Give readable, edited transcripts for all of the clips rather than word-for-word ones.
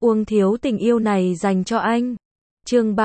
Uông Thiếu tình yêu này dành cho anh. Chương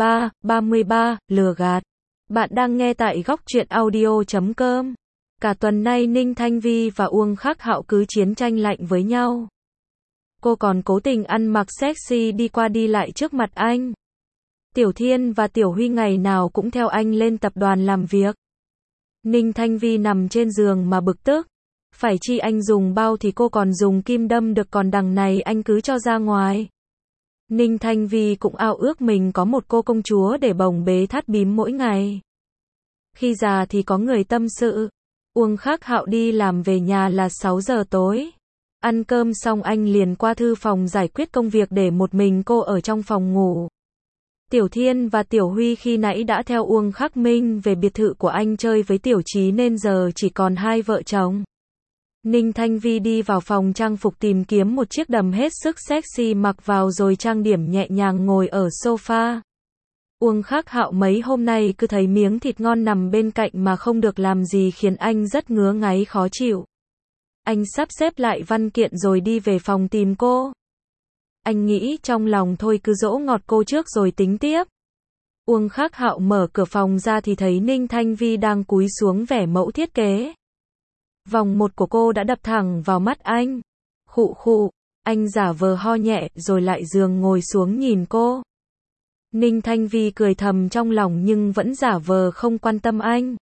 33, lừa gạt. Bạn đang nghe tại góc truyện audio.com. Cả tuần nay Ninh Thanh Vi và Uông Khắc Hạo cứ chiến tranh lạnh với nhau. Cô còn cố tình ăn mặc sexy đi qua đi lại trước mặt anh. Tiểu Thiên và Tiểu Huy ngày nào cũng theo anh lên tập đoàn làm việc. Ninh Thanh Vi nằm trên giường mà bực tức. Phải chi anh dùng bao thì cô còn dùng kim đâm được, còn đằng này anh cứ cho ra ngoài. Ninh Thanh Vi cũng ao ước mình có một cô công chúa để bồng bế thắt bím mỗi ngày. Khi già thì có người tâm sự. Uông Khắc Hạo đi làm về nhà là 6 giờ tối. Ăn cơm xong anh liền qua thư phòng giải quyết công việc để một mình cô ở trong phòng ngủ. Tiểu Thiên và Tiểu Huy khi nãy đã theo Uông Khắc Minh về biệt thự của anh chơi với Tiểu Chí nên giờ chỉ còn hai vợ chồng. Ninh Thanh Vi đi vào phòng trang phục tìm kiếm một chiếc đầm hết sức sexy mặc vào rồi trang điểm nhẹ nhàng ngồi ở sofa. Uông Khắc Hạo mấy hôm nay cứ thấy miếng thịt ngon nằm bên cạnh mà không được làm gì khiến anh rất ngứa ngáy khó chịu. Anh sắp xếp lại văn kiện rồi đi về phòng tìm cô. Anh nghĩ trong lòng thôi cứ dỗ ngọt cô trước rồi tính tiếp. Uông Khắc Hạo mở cửa phòng ra thì thấy Ninh Thanh Vi đang cúi xuống vẽ mẫu thiết kế. Vòng một của cô đã đập thẳng vào mắt anh. Khụ khụ, anh giả vờ ho nhẹ rồi lại giường ngồi xuống nhìn cô. Ninh Thanh Vi cười thầm trong lòng nhưng vẫn giả vờ không quan tâm anh.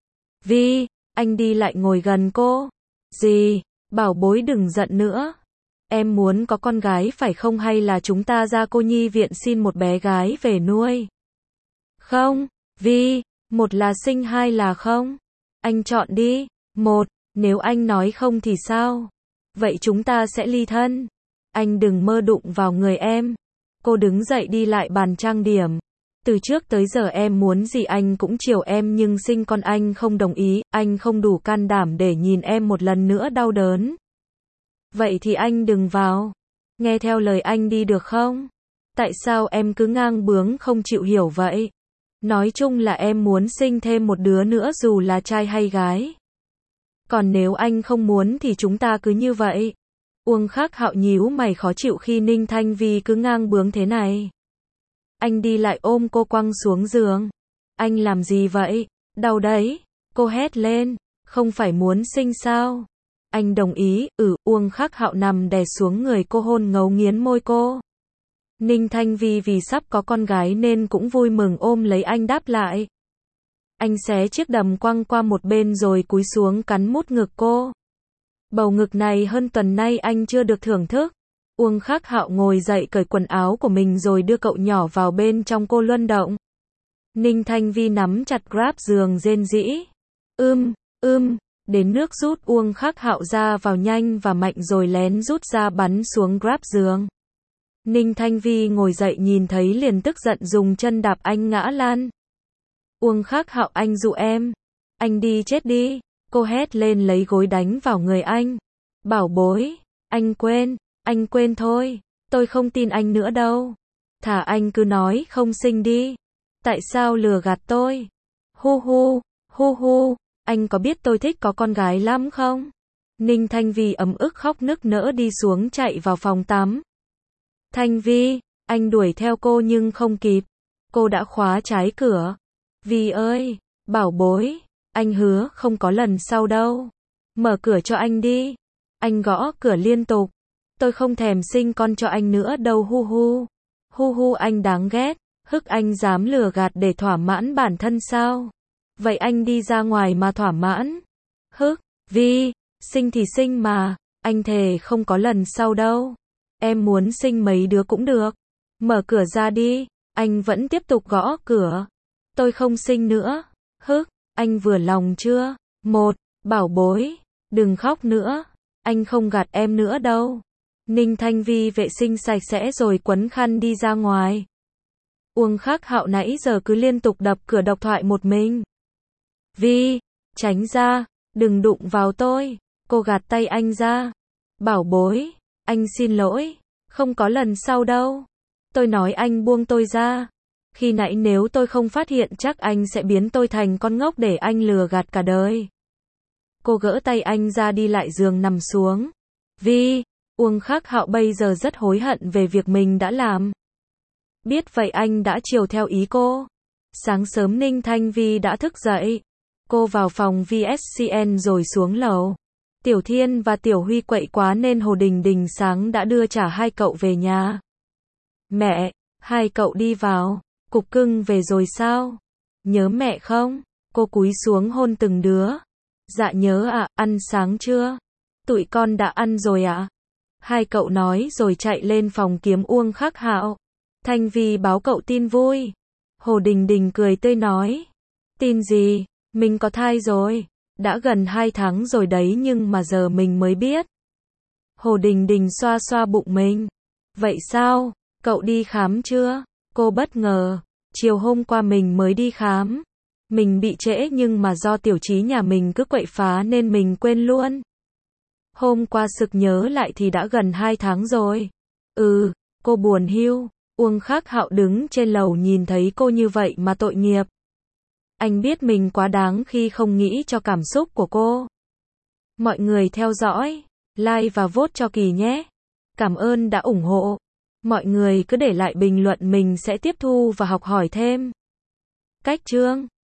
Vi, anh đi lại ngồi gần cô. Gì, bảo bối đừng giận nữa. Em muốn có con gái phải không, hay là chúng ta ra cô nhi viện xin một bé gái về nuôi? Không, Vi, một là sinh hai là không. Anh chọn đi. Một, nếu anh nói không thì sao? Vậy chúng ta sẽ ly thân. Anh đừng mơ đụng vào người em. Cô đứng dậy đi lại bàn trang điểm. Từ trước tới giờ em muốn gì anh cũng chiều em, nhưng sinh con anh không đồng ý, anh không đủ can đảm để nhìn em một lần nữa đau đớn. Vậy thì anh đừng vào. Nghe theo lời anh đi được không? Tại sao em cứ ngang bướng không chịu hiểu vậy? Nói chung là em muốn sinh thêm một đứa nữa dù là trai hay gái. Còn nếu anh không muốn thì chúng ta cứ như vậy. Uông Khắc Hạo nhíu mày khó chịu khi Ninh Thanh Vi cứ ngang bướng thế này. Anh đi lại ôm cô quăng xuống giường. Anh làm gì vậy? Đau đấy. Cô hét lên. Không phải muốn sinh sao? Anh đồng ý. Uông Khắc Hạo nằm đè xuống người cô hôn ngấu nghiến môi cô. Ninh Thanh Vi vì sắp có con gái nên cũng vui mừng ôm lấy anh đáp lại. Anh xé chiếc đầm quăng qua một bên rồi cúi xuống cắn mút ngực cô. Bầu ngực này hơn tuần nay anh chưa được thưởng thức. Uông Khắc Hạo ngồi dậy cởi quần áo của mình rồi đưa cậu nhỏ vào bên trong cô luân động. Ninh Thanh Vi nắm chặt grab giường rên rỉ. Đến nước rút Uông Khắc Hạo ra vào nhanh và mạnh rồi lén rút ra bắn xuống grab giường. Ninh Thanh Vi ngồi dậy nhìn thấy liền tức giận dùng chân đạp anh ngã lăn. Uông Khắc Hạo, anh dụ em. Anh đi chết đi. Cô hét lên lấy gối đánh vào người anh. Bảo bối, anh quên thôi. Tôi không tin anh nữa đâu. Thả anh cứ nói không sinh đi. Tại sao lừa gạt tôi? Hu, anh có biết tôi thích có con gái lắm không? Ninh Thanh Vi ấm ức khóc nức nở đi xuống chạy vào phòng tắm. Thanh Vi, anh đuổi theo cô nhưng không kịp. Cô đã khóa trái cửa. Vi ơi, bảo bối, anh hứa không có lần sau đâu. Mở cửa cho anh đi. Anh gõ cửa liên tục. Tôi không thèm sinh con cho anh nữa đâu. Hu, anh đáng ghét. Anh dám lừa gạt để thỏa mãn bản thân sao? Vậy anh đi ra ngoài mà thỏa mãn. Vi, sinh thì sinh mà. Anh thề không có lần sau đâu. Em muốn sinh mấy đứa cũng được. Mở cửa ra đi. Anh vẫn tiếp tục gõ cửa. Tôi không sinh nữa. Anh vừa lòng chưa? Một, bảo bối, đừng khóc nữa. Anh không gạt em nữa đâu. Ninh Thanh Vi vệ sinh sạch sẽ rồi quấn khăn đi ra ngoài. Uông Khắc Hạo nãy giờ cứ liên tục đập cửa độc thoại một mình. Vi, tránh ra, đừng đụng vào tôi. Cô gạt tay anh ra. Bảo bối, anh xin lỗi, không có lần sau đâu. Tôi nói anh buông tôi ra. Khi nãy nếu tôi không phát hiện chắc anh sẽ biến tôi thành con ngốc để anh lừa gạt cả đời. Cô gỡ tay anh ra đi lại giường nằm xuống. Vi, Uông Khắc Hạo bây giờ rất hối hận về việc mình đã làm. Biết vậy anh đã chiều theo ý cô. Sáng sớm Ninh Thanh Vi đã thức dậy. Cô vào phòng VSCN rồi xuống lầu. Tiểu Thiên và Tiểu Huy quậy quá nên Hồ Đình Đình sáng đã đưa trả hai cậu về nhà. Mẹ, hai cậu đi vào. Cục cưng về rồi sao? Nhớ mẹ không? Cô cúi xuống hôn từng đứa. Dạ nhớ ạ, ăn sáng chưa? Tụi con đã ăn rồi ạ. Hai cậu nói rồi chạy lên phòng kiếm Uông Khắc Hạo. Thanh Vi báo cậu tin vui. Hồ Đình Đình cười tươi nói. Tin gì? Mình có thai rồi. Đã gần 2 tháng rồi đấy nhưng mà giờ mình mới biết. Hồ Đình Đình xoa xoa bụng mình. Vậy sao? Cậu đi khám chưa? Cô bất ngờ. Chiều hôm qua mình mới đi khám. Mình bị trễ nhưng mà do Tiểu Chí nhà mình cứ quậy phá nên mình quên luôn. Hôm qua sực nhớ lại thì đã gần 2 tháng rồi. Cô buồn hiu. Uông Khắc Hạo đứng trên lầu nhìn thấy cô như vậy mà tội nghiệp. Anh biết mình quá đáng khi không nghĩ cho cảm xúc của cô. Mọi người theo dõi, like và vote cho Kỳ nhé. Cảm ơn đã ủng hộ. Mọi người cứ để lại bình luận, mình sẽ tiếp thu và học hỏi thêm. Cách chương